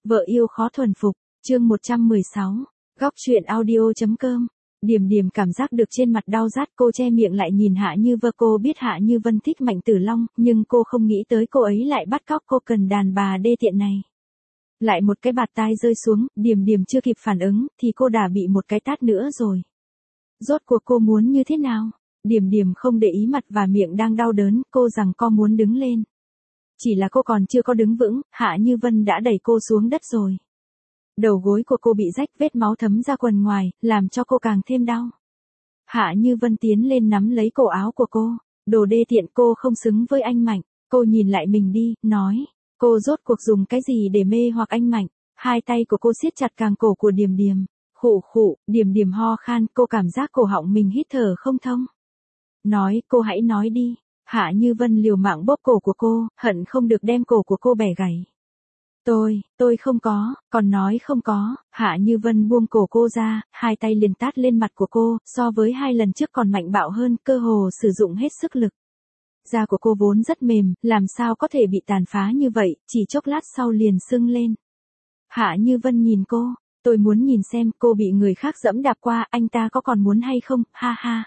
Vợ yêu khó thuần phục, chương 116, góc truyện audio.com. Điềm Điềm cảm giác được trên mặt đau rát, cô che miệng lại nhìn Hạ Như Vân. Cô biết Hạ Như Vân thích Mạnh Tử Long, nhưng cô không nghĩ tới cô ấy lại bắt cóc cô cần đàn bà đê tiện này. Lại một cái bạt tai rơi xuống, Điềm Điềm chưa kịp phản ứng, thì cô đã bị một cái tát nữa rồi. Rốt cuộc cô muốn như thế nào? Điềm Điềm không để ý mặt và miệng đang đau đớn, cô rằng co muốn đứng lên. Chỉ là cô còn chưa có đứng vững, Hạ Như Vân đã đẩy cô xuống đất rồi. Đầu gối của cô bị rách, vết máu thấm ra quần ngoài, làm cho cô càng thêm đau. Hạ Như Vân tiến lên nắm lấy cổ áo của cô. Đồ đê tiện, cô không xứng với anh Mạnh. Cô nhìn lại mình đi, nói. Cô rốt cuộc dùng cái gì để mê hoặc anh Mạnh? Hai tay của cô siết chặt càng cổ của Điềm Điềm. Khụ khụ, Điềm Điềm ho khan, cô cảm giác cổ họng mình hít thở không thông. Nói, cô hãy nói đi. Hạ Như Vân liều mạng bóp cổ của cô, hận không được đem cổ của cô bẻ gãy. Tôi không có, còn nói không có. Hạ Như Vân buông cổ cô ra, hai tay liền tát lên mặt của cô, so với hai lần trước còn mạnh bạo hơn, cơ hồ sử dụng hết sức lực. Da của cô vốn rất mềm, làm sao có thể bị tàn phá như vậy, chỉ chốc lát sau liền sưng lên. Hạ Như Vân nhìn cô, tôi muốn nhìn xem cô bị người khác dẫm đạp qua, anh ta có còn muốn hay không, ha ha.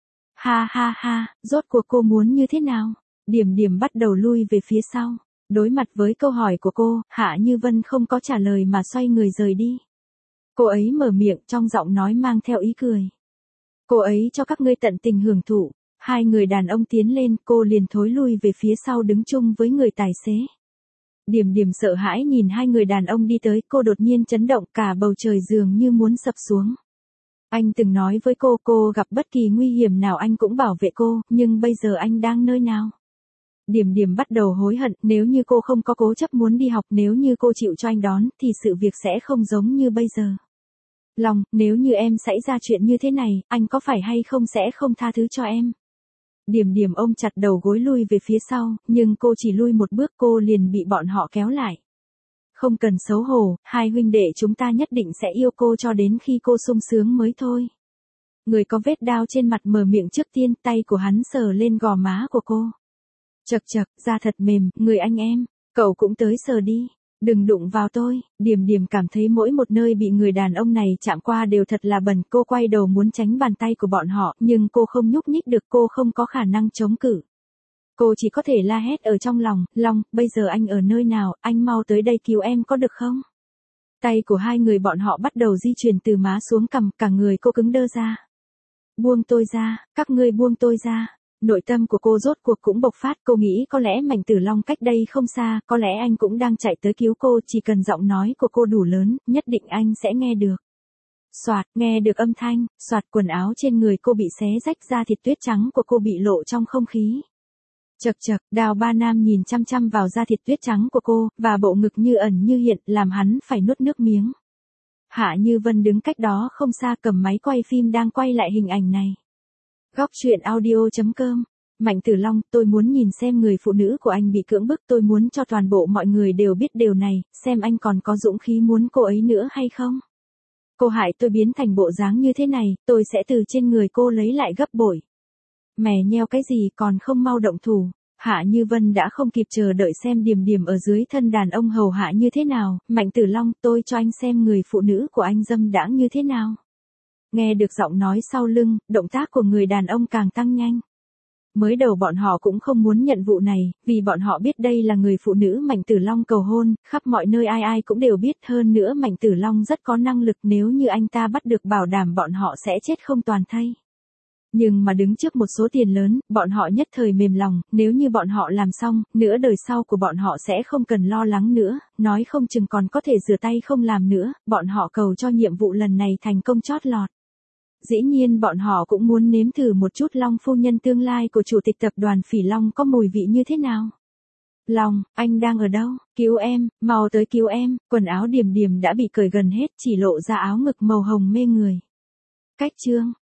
Ha ha ha, rốt cuộc cô muốn như thế nào? Điềm Điềm bắt đầu lui về phía sau. Đối mặt với câu hỏi của cô, Hạ Như Vân không có trả lời mà xoay người rời đi. Cô ấy mở miệng, trong giọng nói mang theo ý cười. Cô ấy cho các ngươi tận tình hưởng thụ. Hai người đàn ông tiến lên, cô liền thối lui về phía sau đứng chung với người tài xế. Điềm Điềm sợ hãi nhìn hai người đàn ông đi tới, cô đột nhiên chấn động, cả bầu trời dường như muốn sập xuống. Anh từng nói với cô gặp bất kỳ nguy hiểm nào anh cũng bảo vệ cô, nhưng bây giờ anh đang nơi nào? Điềm Điềm bắt đầu hối hận, nếu như cô không có cố chấp muốn đi học, nếu như cô chịu cho anh đón, thì sự việc sẽ không giống như bây giờ. Long, nếu như em xảy ra chuyện như thế này, anh có phải hay không sẽ không tha thứ cho em? Điềm Điềm ôm chặt đầu gối lui về phía sau, nhưng cô chỉ lui một bước cô liền bị bọn họ kéo lại. Không cần xấu hổ, hai huynh đệ chúng ta nhất định sẽ yêu cô cho đến khi cô sung sướng mới thôi. Người có vết đao trên mặt mở miệng trước tiên, tay của hắn sờ lên gò má của cô. Chậc chậc, da thật mềm, người anh em, cậu cũng tới sờ đi, đừng đụng vào tôi. Điềm Điềm cảm thấy mỗi một nơi bị người đàn ông này chạm qua đều thật là bẩn, cô quay đầu muốn tránh bàn tay của bọn họ, nhưng cô không nhúc nhích được, cô không có khả năng chống cự. Cô chỉ có thể la hét ở trong lòng, Long, bây giờ anh ở nơi nào, anh mau tới đây cứu em có được không? Tay của hai người bọn họ bắt đầu di chuyển từ má xuống cằm, cả người cô cứng đơ ra. Buông tôi ra, các ngươi buông tôi ra. Nội tâm của cô rốt cuộc cũng bộc phát, cô nghĩ có lẽ Mạnh Tử Long cách đây không xa, có lẽ anh cũng đang chạy tới cứu cô, chỉ cần giọng nói của cô đủ lớn, nhất định anh sẽ nghe được. Soạt, nghe được âm thanh, soạt, quần áo trên người cô bị xé rách, da thịt tuyết trắng của cô bị lộ trong không khí. Chậc chậc, Đào Ba Nam nhìn chăm chăm vào da thịt tuyết trắng của cô, và bộ ngực như ẩn như hiện, làm hắn phải nuốt nước miếng. Hạ Như Vân đứng cách đó không xa cầm máy quay phim đang quay lại hình ảnh này. Góc truyện audio.com. Mạnh Tử Long, tôi muốn nhìn xem người phụ nữ của anh bị cưỡng bức, tôi muốn cho toàn bộ mọi người đều biết điều này, xem anh còn có dũng khí muốn cô ấy nữa hay không. Cô hại tôi biến thành bộ dáng như thế này, tôi sẽ từ trên người cô lấy lại gấp bội. Mè nheo cái gì còn không mau động thủ. Hạ Như Vân đã không kịp chờ đợi xem Điềm Điềm ở dưới thân đàn ông hầu hạ như thế nào. Mạnh Tử Long, tôi cho anh xem người phụ nữ của anh dâm đãng như thế nào. Nghe được giọng nói sau lưng, động tác của người đàn ông càng tăng nhanh. Mới đầu bọn họ cũng không muốn nhận vụ này, vì bọn họ biết đây là người phụ nữ Mạnh Tử Long cầu hôn, khắp mọi nơi ai ai cũng đều biết, hơn nữa Mạnh Tử Long rất có năng lực, nếu như anh ta bắt được bảo đảm bọn họ sẽ chết không toàn thây. Nhưng mà đứng trước một số tiền lớn, bọn họ nhất thời mềm lòng, nếu như bọn họ làm xong, nửa đời sau của bọn họ sẽ không cần lo lắng nữa, nói không chừng còn có thể rửa tay không làm nữa, bọn họ cầu cho nhiệm vụ lần này thành công chót lọt. Dĩ nhiên bọn họ cũng muốn nếm thử một chút Long phu nhân tương lai của chủ tịch tập đoàn Phỉ Long có mùi vị như thế nào. Long, anh đang ở đâu? Cứu em, mau tới cứu em. Quần áo Điềm Điềm đã bị cởi gần hết, chỉ lộ ra áo ngực màu hồng mê người. Cách chương